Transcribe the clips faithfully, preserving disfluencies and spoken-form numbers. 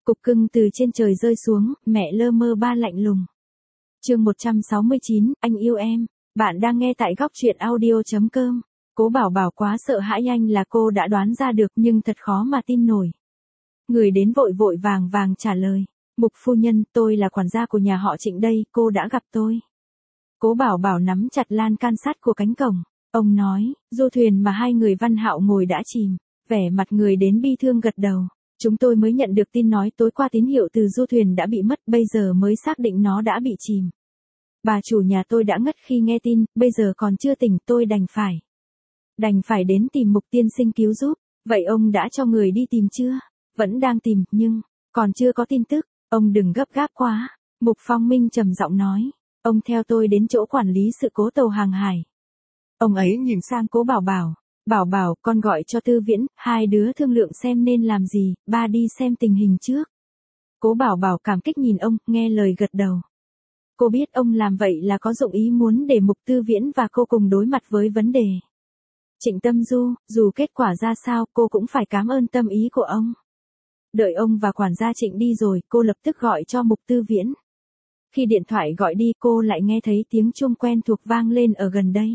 Cục cưng từ trên trời rơi xuống, mẹ lơ mơ ba lạnh lùng. Chương một trăm sáu mươi chín, anh yêu em. Bạn đang nghe tại góc truyện audio chấm com. Cố Bảo Bảo quá sợ hãi, anh là cô đã đoán ra được nhưng thật khó mà tin nổi. Người đến vội vội vàng vàng trả lời. Mục phu nhân, tôi là quản gia của nhà họ Trịnh đây, cô đã gặp tôi. Cố Bảo Bảo nắm chặt lan can sắt của cánh cổng. Ông nói, du thuyền mà hai người Văn Hạo ngồi đã chìm. Vẻ mặt người đến bi thương gật đầu. Chúng tôi mới nhận được tin nói tối qua tín hiệu từ du thuyền đã bị mất, bây giờ mới xác định nó đã bị chìm. Bà chủ nhà tôi đã ngất khi nghe tin, bây giờ còn chưa tỉnh, tôi đành phải. Đành phải đến tìm Mục tiên sinh cứu giúp. Vậy ông đã cho người đi tìm chưa? Vẫn đang tìm, nhưng, còn chưa có tin tức. Ông đừng gấp gáp quá. Mục Phong Minh trầm giọng nói. Ông theo tôi đến chỗ quản lý sự cố tàu hàng hải. Ông ấy nhìn sang Cố Bảo Bảo. Bảo Bảo, con gọi cho Tư Viễn, hai đứa thương lượng xem nên làm gì, ba đi xem tình hình trước. Cố Bảo Bảo cảm kích nhìn ông, nghe lời gật đầu. Cô biết ông làm vậy là có dụng ý muốn để Mục Tư Viễn và cô cùng đối mặt với vấn đề. Trịnh Tâm Du, dù kết quả ra sao, cô cũng phải cảm ơn tâm ý của ông. Đợi ông và quản gia Trịnh đi rồi, cô lập tức gọi cho Mục Tư Viễn. Khi điện thoại gọi đi, cô lại nghe thấy tiếng chuông quen thuộc vang lên ở gần đây.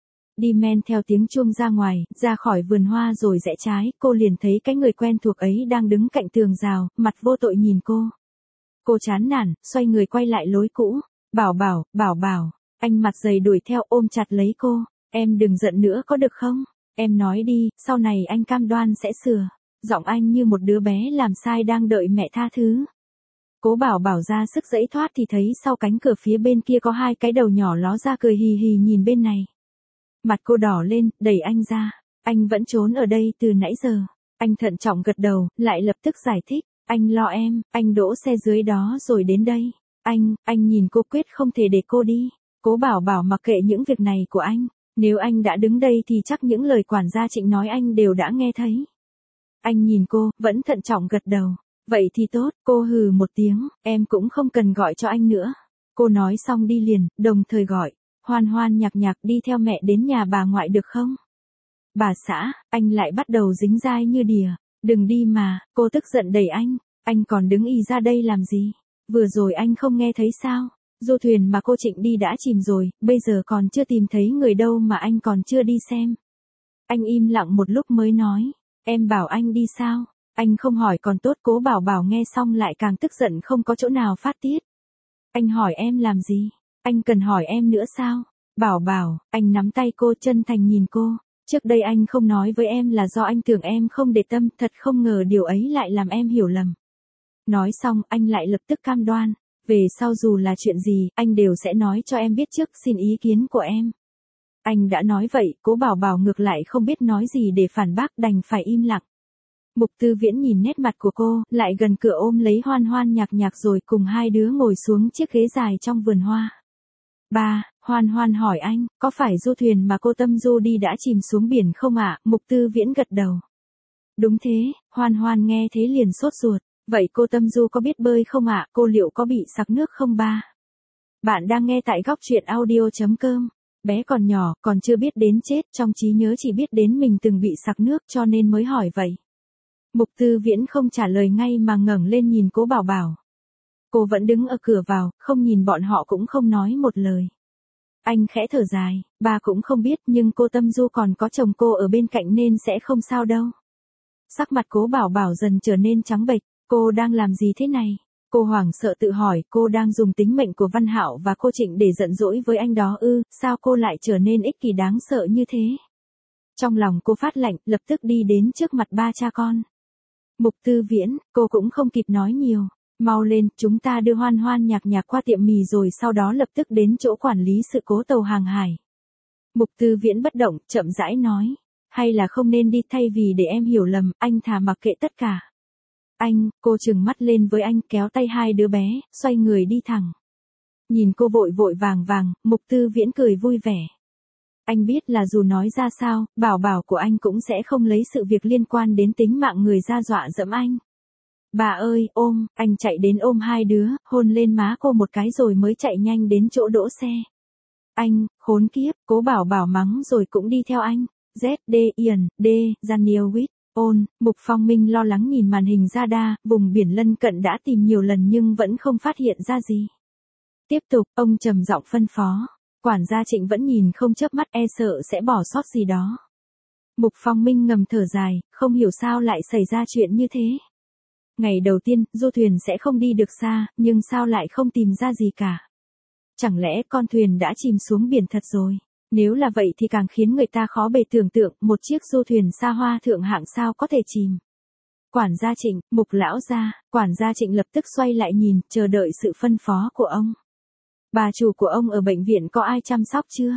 Đi men theo tiếng chuông ra ngoài, ra khỏi vườn hoa rồi rẽ trái, cô liền thấy cái người quen thuộc ấy đang đứng cạnh tường rào, mặt vô tội nhìn cô. Cô chán nản, xoay người quay lại lối cũ. Bảo Bảo, Bảo Bảo, anh mặt dày đuổi theo ôm chặt lấy cô. Em đừng giận nữa có được không? Em nói đi, sau này anh cam đoan sẽ sửa. Giọng anh như một đứa bé làm sai đang đợi mẹ tha thứ. Cố Bảo Bảo ra sức giãy thoát thì thấy sau cánh cửa phía bên kia có hai cái đầu nhỏ ló ra cười hì hì nhìn bên này. Mặt cô đỏ lên, đẩy anh ra. Anh vẫn trốn ở đây từ nãy giờ. Anh thận trọng gật đầu, lại lập tức giải thích. Anh lo em, anh đỗ xe dưới đó rồi đến đây. Anh, anh nhìn cô quyết không thể để cô đi. Cố Bảo Bảo mặc kệ những việc này của anh. Nếu anh đã đứng đây thì chắc những lời quản gia Trịnh nói anh đều đã nghe thấy. Anh nhìn cô, vẫn thận trọng gật đầu. Vậy thì tốt, cô hừ một tiếng, em cũng không cần gọi cho anh nữa. Cô nói xong đi liền, đồng thời gọi. Hoan Hoan Nhạc Nhạc đi theo mẹ đến nhà bà ngoại được không? Bà xã, anh lại bắt đầu dính dai như đìa. Đừng đi mà, cô tức giận đẩy anh. Anh còn đứng ì ra đây làm gì? Vừa rồi anh không nghe thấy sao? Du thuyền mà cô Trịnh đi đã chìm rồi, bây giờ còn chưa tìm thấy người đâu mà anh còn chưa đi xem. Anh im lặng một lúc mới nói. Em bảo anh đi sao? Anh không hỏi còn tốt. Cố Bảo Bảo nghe xong lại càng tức giận không có chỗ nào phát tiết. Anh hỏi em làm gì? Anh cần hỏi em nữa sao? Bảo Bảo, anh nắm tay cô chân thành nhìn cô. Trước đây anh không nói với em là do anh tưởng em không để tâm, thật không ngờ điều ấy lại làm em hiểu lầm. Nói xong anh lại lập tức cam đoan. Về sau dù là chuyện gì, anh đều sẽ nói cho em biết trước, xin ý kiến của em. Anh đã nói vậy, Cố Bảo Bảo ngược lại không biết nói gì để phản bác, đành phải im lặng. Mục Tư Viễn nhìn nét mặt của cô, lại gần cửa ôm lấy Hoan Hoan Nhạc Nhạc rồi cùng hai đứa ngồi xuống chiếc ghế dài trong vườn hoa. Ba, Hoan Hoan hỏi anh, có phải du thuyền mà cô Tâm Du đi đã chìm xuống biển không ạ? Mục Tư Viễn gật đầu. Đúng thế, Hoan Hoan nghe thế liền sốt ruột. Vậy cô Tâm Du có biết bơi không ạ? Cô liệu có bị sặc nước không ba? Bạn đang nghe tại góc truyện audio chấm com. Bé còn nhỏ, còn chưa biết đến chết, trong trí nhớ chỉ biết đến mình từng bị sặc nước cho nên mới hỏi vậy. Mục Tư Viễn không trả lời ngay mà ngẩng lên nhìn Cố Bảo Bảo. Cô vẫn đứng ở cửa vào, không nhìn bọn họ cũng không nói một lời. Anh khẽ thở dài, ba cũng không biết nhưng cô Tâm Du còn có chồng cô ở bên cạnh nên sẽ không sao đâu. Sắc mặt Cố Bảo Bảo dần trở nên trắng bệch, cô đang làm gì thế này? Cô hoảng sợ tự hỏi, cô đang dùng tính mệnh của Văn Hạo và cô Trịnh để giận dỗi với anh đó ư, sao cô lại trở nên ích kỷ đáng sợ như thế? Trong lòng cô phát lạnh, lập tức đi đến trước mặt ba cha con. Mục Tư Viễn, cô cũng không kịp nói nhiều. Mau lên, chúng ta đưa Hoan Hoan Nhạc Nhạc qua tiệm mì rồi sau đó lập tức đến chỗ quản lý sự cố tàu hàng hải. Mục Tư Viễn bất động, chậm rãi nói. Hay là không nên đi, thay vì để em hiểu lầm, anh thà mặc kệ tất cả. Anh, cô trừng mắt lên với anh, kéo tay hai đứa bé, xoay người đi thẳng. Nhìn cô vội vội vàng vàng, Mục Tư Viễn cười vui vẻ. Anh biết là dù nói ra sao, Bảo Bảo của anh cũng sẽ không lấy sự việc liên quan đến tính mạng người ra dọa dẫm anh. Bà ơi, ôm, anh chạy đến ôm hai đứa, hôn lên má cô một cái rồi mới chạy nhanh đến chỗ đỗ xe. Anh, khốn kiếp, Cố Bảo Bảo mắng rồi cũng đi theo anh. Z, D, Ian, D, Daniel Witt. Ôn, Mục Phong Minh lo lắng nhìn màn hình radar, vùng biển lân cận đã tìm nhiều lần nhưng vẫn không phát hiện ra gì. Tiếp tục, ông trầm giọng phân phó. Quản gia Trịnh vẫn nhìn không chớp mắt, e sợ sẽ bỏ sót gì đó. Mục Phong Minh ngầm thở dài, không hiểu sao lại xảy ra chuyện như thế. Ngày đầu tiên, du thuyền sẽ không đi được xa, nhưng sao lại không tìm ra gì cả. Chẳng lẽ con thuyền đã chìm xuống biển thật rồi? Nếu là vậy thì càng khiến người ta khó bề tưởng tượng, một chiếc du thuyền xa hoa thượng hạng sao có thể chìm. Quản gia Trịnh, Mục lão gia, quản gia Trịnh lập tức xoay lại nhìn, chờ đợi sự phân phó của ông. Bà chủ của ông ở bệnh viện có ai chăm sóc chưa?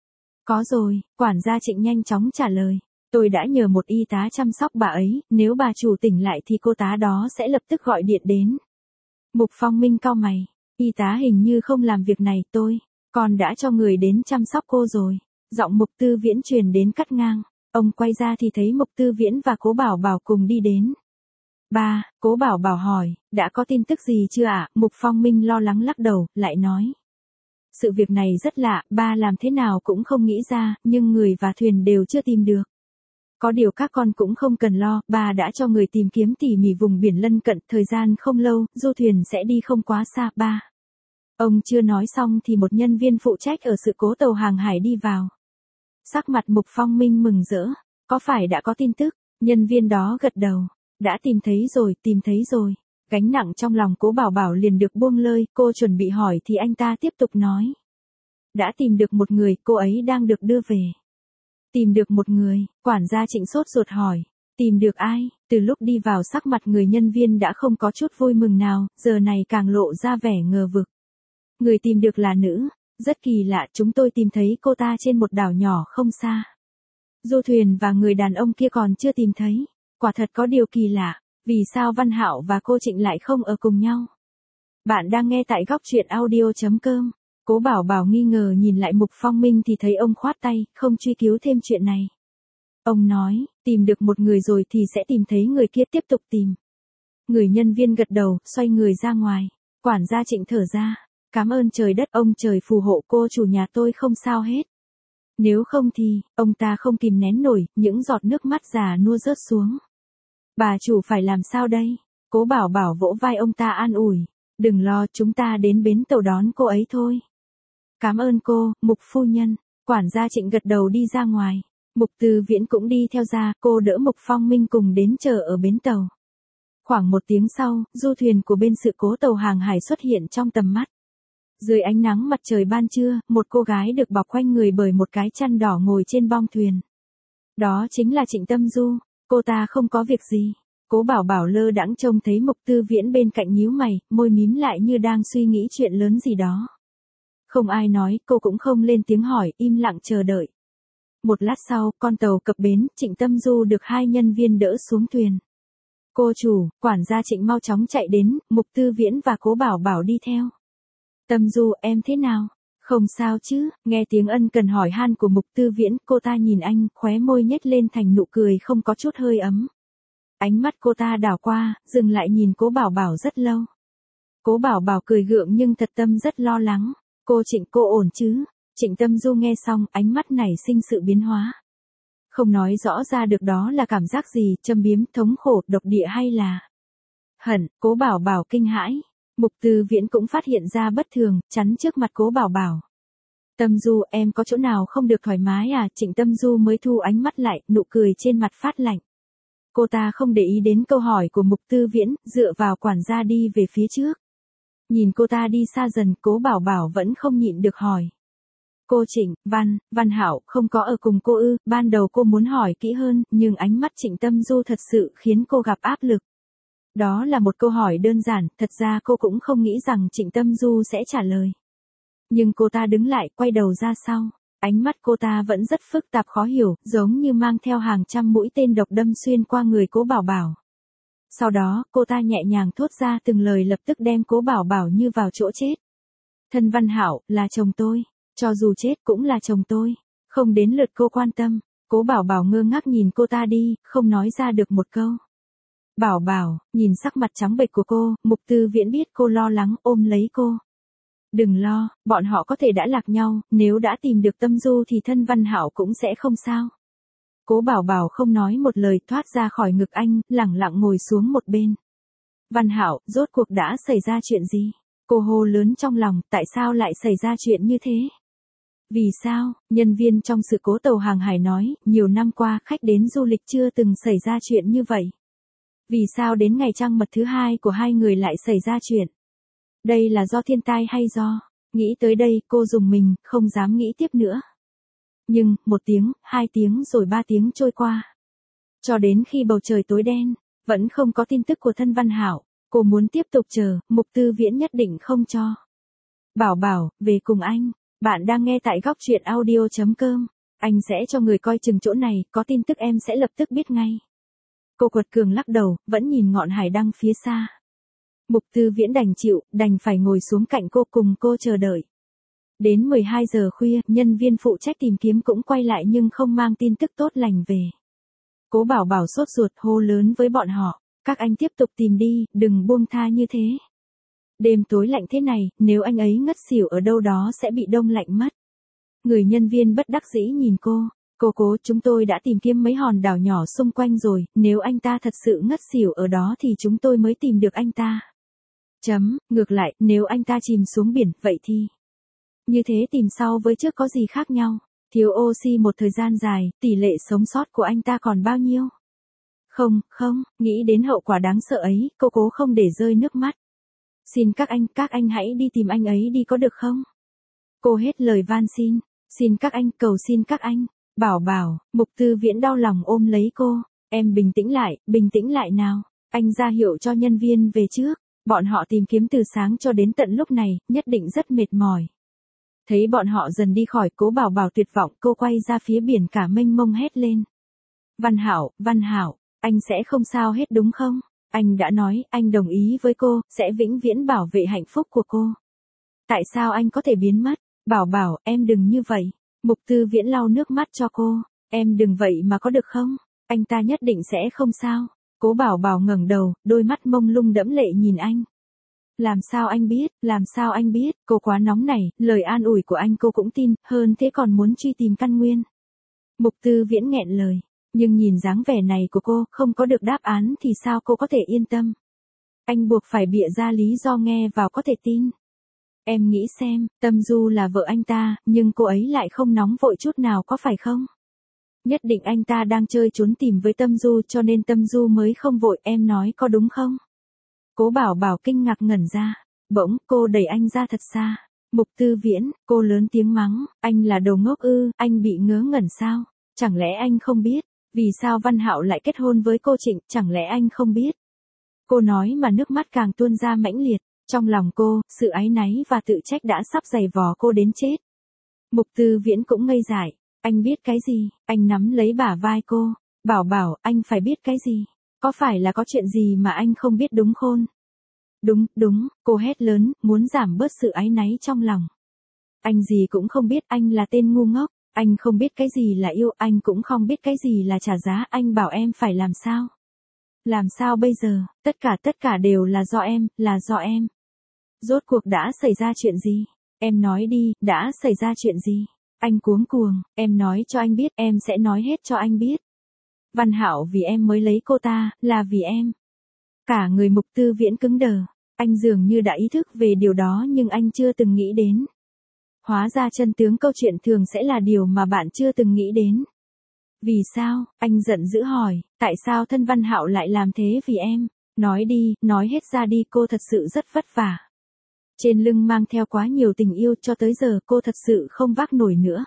Có rồi, quản gia Trịnh nhanh chóng trả lời. Tôi đã nhờ một y tá chăm sóc bà ấy, nếu bà chủ tỉnh lại thì cô tá đó sẽ lập tức gọi điện đến. Mục Phong Minh cau mày, y tá hình như không làm việc này, tôi, còn đã cho người đến chăm sóc cô rồi. Giọng Mục Tư Viễn truyền đến cắt ngang, ông quay ra thì thấy Mục Tư Viễn và Cố Bảo Bảo cùng đi đến. Ba, Cố Bảo Bảo hỏi, đã có tin tức gì chưa ạ? Mục Phong Minh lo lắng lắc đầu, lại nói. Sự việc này rất lạ, ba làm thế nào cũng không nghĩ ra, nhưng người và thuyền đều chưa tìm được. Có điều các con cũng không cần lo, ba đã cho người tìm kiếm tỉ mỉ vùng biển lân cận, thời gian không lâu, du thuyền sẽ đi không quá xa, ba. Ông chưa nói xong thì một nhân viên phụ trách ở sự cố tàu hàng hải đi vào. Sắc mặt Mục Phong Minh mừng rỡ, có phải đã có tin tức? Nhân viên đó gật đầu, đã tìm thấy rồi, tìm thấy rồi. Gánh nặng trong lòng Cố Bảo Bảo liền được buông lơi, cô chuẩn bị hỏi thì anh ta tiếp tục nói. Đã tìm được một người, cô ấy đang được đưa về. Tìm được một người, quản gia Trịnh sốt ruột hỏi. Tìm được ai? Từ lúc đi vào sắc mặt người nhân viên đã không có chút vui mừng nào, giờ này càng lộ ra vẻ ngờ vực. Người tìm được là nữ, rất kỳ lạ, chúng tôi tìm thấy cô ta trên một đảo nhỏ không xa. Du thuyền và người đàn ông kia còn chưa tìm thấy, quả thật có điều kỳ lạ, vì sao Văn Hạo và cô Trịnh lại không ở cùng nhau? Bạn đang nghe tại góc truyện audio chấm com. Cố Bảo Bảo nghi ngờ nhìn lại Mục Phong Minh thì thấy ông khoát tay, không truy cứu thêm chuyện này. Ông nói, tìm được một người rồi thì sẽ tìm thấy người kia, tiếp tục tìm. Người nhân viên gật đầu, xoay người ra ngoài. Quản gia Trịnh thở ra, cảm ơn trời đất, ông trời phù hộ cô chủ nhà tôi không sao hết. Nếu không thì, ông ta không kìm nén nổi, những giọt nước mắt già nua rớt xuống. Bà chủ phải làm sao đây? Cố Bảo Bảo vỗ vai ông ta an ủi. Đừng lo, chúng ta đến bến tàu đón cô ấy thôi. Cảm ơn cô, Mục phu nhân. Quản gia Trịnh gật đầu đi ra ngoài. Mục Tư Viễn cũng đi theo ra, cô đỡ Mục Phong Minh cùng đến chờ ở bến tàu. Khoảng một tiếng sau, du thuyền của bên sự cố tàu hàng hải xuất hiện trong tầm mắt. Dưới ánh nắng mặt trời ban trưa, một cô gái được bọc quanh người bởi một cái chăn đỏ ngồi trên bong thuyền. Đó chính là Trịnh Tâm Du, cô ta không có việc gì. Cố Bảo Bảo lơ đãng trông thấy Mục Tư Viễn bên cạnh nhíu mày, môi mím lại như đang suy nghĩ chuyện lớn gì đó. Không ai nói, cô cũng không lên tiếng hỏi, im lặng chờ đợi. Một lát sau, con tàu cập bến, Trịnh Tâm Du được hai nhân viên đỡ xuống thuyền. Cô chủ, quản gia Trịnh mau chóng chạy đến, Mục Tư Viễn và Cố Bảo Bảo đi theo. Tâm Du, em thế nào? Không sao chứ? Nghe tiếng ân cần hỏi han của Mục Tư Viễn, cô ta nhìn anh, khóe môi nhếch lên thành nụ cười không có chút hơi ấm. Ánh mắt cô ta đảo qua, dừng lại nhìn Cố Bảo Bảo rất lâu. Cố Bảo Bảo cười gượng nhưng thật tâm rất lo lắng. Cô Trịnh, cô ổn chứ? Trịnh Tâm Du nghe xong, ánh mắt nảy sinh sự biến hóa. Không nói rõ ra được đó là cảm giác gì, châm biếm, thống khổ, độc địa hay là hận. Cố Bảo Bảo kinh hãi. Mục Tư Viễn cũng phát hiện ra bất thường, chắn trước mặt Cố Bảo Bảo. Tâm Du, em có chỗ nào không được thoải mái à? Trịnh Tâm Du mới thu ánh mắt lại, nụ cười trên mặt phát lạnh. Cô ta không để ý đến câu hỏi của Mục Tư Viễn, dựa vào quản gia đi về phía trước. Nhìn cô ta đi xa dần, Cố Bảo Bảo vẫn không nhịn được hỏi. Cô Trịnh, Văn, Văn Hạo không có ở cùng cô ư? Ban đầu cô muốn hỏi kỹ hơn, nhưng ánh mắt Trịnh Tâm Du thật sự khiến cô gặp áp lực. Đó là một câu hỏi đơn giản, thật ra cô cũng không nghĩ rằng Trịnh Tâm Du sẽ trả lời. Nhưng cô ta đứng lại, quay đầu ra sau. Ánh mắt cô ta vẫn rất phức tạp khó hiểu, giống như mang theo hàng trăm mũi tên độc đâm xuyên qua người Cố Bảo Bảo. Sau đó, cô ta nhẹ nhàng thốt ra từng lời lập tức đem Cố Bảo Bảo như vào chỗ chết. Thân Văn Hạo, là chồng tôi. Cho dù chết cũng là chồng tôi. Không đến lượt cô quan tâm. Cố Bảo Bảo ngơ ngác nhìn cô ta đi, không nói ra được một câu. Bảo Bảo, nhìn sắc mặt trắng bệch của cô, Mục Tư Viễn biết cô lo lắng, ôm lấy cô. Đừng lo, bọn họ có thể đã lạc nhau, nếu đã tìm được Tâm Du thì thân Văn Hạo cũng sẽ không sao. Cố Bảo Bảo không nói một lời thoát ra khỏi ngực anh, lẳng lặng ngồi xuống một bên. Văn Hạo, rốt cuộc đã xảy ra chuyện gì? Cô hô lớn trong lòng, tại sao lại xảy ra chuyện như thế? Vì sao? Nhân viên trong sự cố tàu hàng hải nói, nhiều năm qua khách đến du lịch chưa từng xảy ra chuyện như vậy. Vì sao đến ngày trăng mật thứ hai của hai người lại xảy ra chuyện? Đây là do thiên tai hay do? Nghĩ tới đây, cô rùng mình, không dám nghĩ tiếp nữa. Nhưng, một tiếng, hai tiếng rồi ba tiếng trôi qua. Cho đến khi bầu trời tối đen, vẫn không có tin tức của thân Văn Hạo. Cô muốn tiếp tục chờ, Mục Tư Viễn nhất định không cho. Bảo Bảo, về cùng anh. Bạn đang nghe tại góc truyện audio chấm com. Anh sẽ cho người coi chừng chỗ này, có tin tức em sẽ lập tức biết ngay. Cô quật cường lắc đầu, vẫn nhìn ngọn hải đăng phía xa. Mục Tư Viễn đành chịu, đành phải ngồi xuống cạnh cô cùng cô chờ đợi. Đến mười hai giờ khuya, nhân viên phụ trách tìm kiếm cũng quay lại nhưng không mang tin tức tốt lành về. Cố Bảo Bảo sốt ruột hô lớn với bọn họ, các anh tiếp tục tìm đi, đừng buông tha như thế. Đêm tối lạnh thế này, nếu anh ấy ngất xỉu ở đâu đó sẽ bị đông lạnh mất. Người nhân viên bất đắc dĩ nhìn cô, cô cố chúng tôi đã tìm kiếm mấy hòn đảo nhỏ xung quanh rồi, nếu anh ta thật sự ngất xỉu ở đó thì chúng tôi mới tìm được anh ta. Chấm, ngược lại, nếu anh ta chìm xuống biển, vậy thì... Như thế tìm sau với trước có gì khác nhau, thiếu oxy một thời gian dài, tỷ lệ sống sót của anh ta còn bao nhiêu? Không, không, nghĩ đến hậu quả đáng sợ ấy, cô cố không để rơi nước mắt. Xin các anh, các anh hãy đi tìm anh ấy đi có được không? Cô hết lời van xin, xin các anh, cầu xin các anh. Bảo Bảo, Mục Tư Viễn đau lòng ôm lấy cô, em bình tĩnh lại, bình tĩnh lại nào. Anh ra hiệu cho nhân viên về trước, bọn họ tìm kiếm từ sáng cho đến tận lúc này, nhất định rất mệt mỏi. Thấy bọn họ dần đi khỏi, Cố Bảo Bảo tuyệt vọng, cô quay ra phía biển cả mênh mông hét lên. Văn Hạo, Văn Hạo, anh sẽ không sao hết đúng không? Anh đã nói, anh đồng ý với cô, sẽ vĩnh viễn bảo vệ hạnh phúc của cô. Tại sao anh có thể biến mất? Bảo Bảo, em đừng như vậy. Mục Tư Viễn lau nước mắt cho cô. Em đừng vậy mà có được không? Anh ta nhất định sẽ không sao. Cố Bảo Bảo ngẩng đầu, đôi mắt mông lung đẫm lệ nhìn anh. Làm sao anh biết, làm sao anh biết, cô quá nóng nảy, lời an ủi của anh cô cũng tin, hơn thế còn muốn truy tìm căn nguyên. Mục Tư Viễn nghẹn lời, nhưng nhìn dáng vẻ này của cô, không có được đáp án thì sao cô có thể yên tâm. Anh buộc phải bịa ra lý do nghe vào có thể tin. Em nghĩ xem, Tâm Du là vợ anh ta, nhưng cô ấy lại không nóng vội chút nào có phải không? Nhất định anh ta đang chơi trốn tìm với Tâm Du cho nên Tâm Du mới không vội, em nói có đúng không? Cố Bảo Bảo kinh ngạc ngẩn ra, bỗng cô đẩy anh ra thật xa. Mục Tư Viễn, cô lớn tiếng mắng, anh là đồ ngốc ư, anh bị ngớ ngẩn sao? Chẳng lẽ anh không biết, vì sao Văn Hạo lại kết hôn với cô Trịnh, chẳng lẽ anh không biết? Cô nói mà nước mắt càng tuôn ra mãnh liệt, trong lòng cô, sự áy náy và tự trách đã sắp giày vò cô đến chết. Mục Tư Viễn cũng ngây dại, anh biết cái gì, anh nắm lấy bả vai cô, Bảo Bảo, anh phải biết cái gì? Có phải là có chuyện gì mà anh không biết đúng khôn? Đúng, đúng, cô hét lớn, muốn giảm bớt sự áy náy trong lòng. Anh gì cũng không biết, anh là tên ngu ngốc, anh không biết cái gì là yêu, anh cũng không biết cái gì là trả giá, anh bảo em phải làm sao? Làm sao bây giờ, tất cả tất cả đều là do em, là do em. Rốt cuộc đã xảy ra chuyện gì? Em nói đi, đã xảy ra chuyện gì? Anh cuống cuồng, em nói cho anh biết, em sẽ nói hết cho anh biết. Văn Hạo vì em mới lấy cô ta, là vì em. Cả người Mục Tư Viễn cứng đờ, anh dường như đã ý thức về điều đó nhưng anh chưa từng nghĩ đến. Hóa ra chân tướng câu chuyện thường sẽ là điều mà bạn chưa từng nghĩ đến. Vì sao? Anh giận dữ hỏi, tại sao thân Văn Hạo lại làm thế vì em? Nói đi, nói hết ra đi, cô thật sự rất vất vả. Trên lưng mang theo quá nhiều tình yêu cho tới giờ cô thật sự không vác nổi nữa.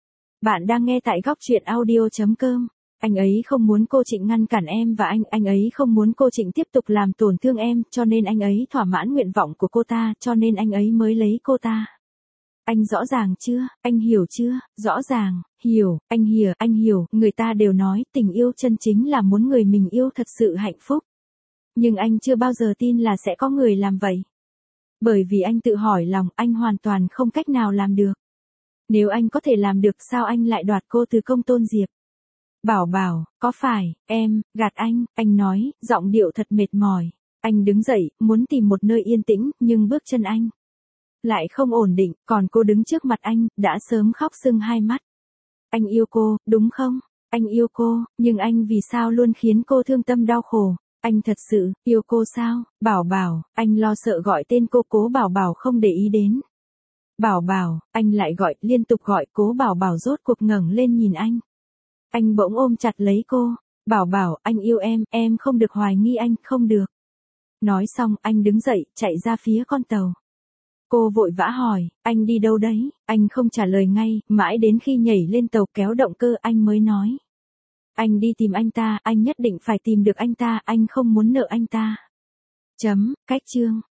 Bạn đang nghe tại góc truyện audio chấm com. Anh ấy không muốn cô Trịnh ngăn cản em và anh, anh ấy không muốn cô Trịnh tiếp tục làm tổn thương em, cho nên anh ấy thỏa mãn nguyện vọng của cô ta, cho nên anh ấy mới lấy cô ta. Anh rõ ràng chưa, anh hiểu chưa, rõ ràng, hiểu, anh hiểu, anh hiểu, người ta đều nói tình yêu chân chính là muốn người mình yêu thật sự hạnh phúc. Nhưng anh chưa bao giờ tin là sẽ có người làm vậy. Bởi vì anh tự hỏi lòng, anh hoàn toàn không cách nào làm được. Nếu anh có thể làm được sao anh lại đoạt cô từ Công Tôn Diệp? Bảo Bảo, có phải, em, gạt anh, anh nói, giọng điệu thật mệt mỏi. Anh đứng dậy, muốn tìm một nơi yên tĩnh, nhưng bước chân anh lại không ổn định, còn cô đứng trước mặt anh, đã sớm khóc sưng hai mắt. Anh yêu cô, đúng không? Anh yêu cô, nhưng anh vì sao luôn khiến cô thương tâm đau khổ? Anh thật sự yêu cô sao? Bảo Bảo, anh lo sợ gọi tên cô, Cố Bảo Bảo không để ý đến. Bảo Bảo, anh lại gọi, liên tục gọi. Cố Bảo Bảo rốt cuộc ngẩng lên nhìn anh. Anh bỗng ôm chặt lấy cô. Bảo Bảo, anh yêu em, em không được hoài nghi anh, không được. Nói xong, anh đứng dậy, chạy ra phía con tàu. Cô vội vã hỏi, anh đi đâu đấy? Anh không trả lời ngay, mãi đến khi nhảy lên tàu kéo động cơ anh mới nói. Anh đi tìm anh ta, anh nhất định phải tìm được anh ta, anh không muốn nợ anh ta. Chấm, cách chương.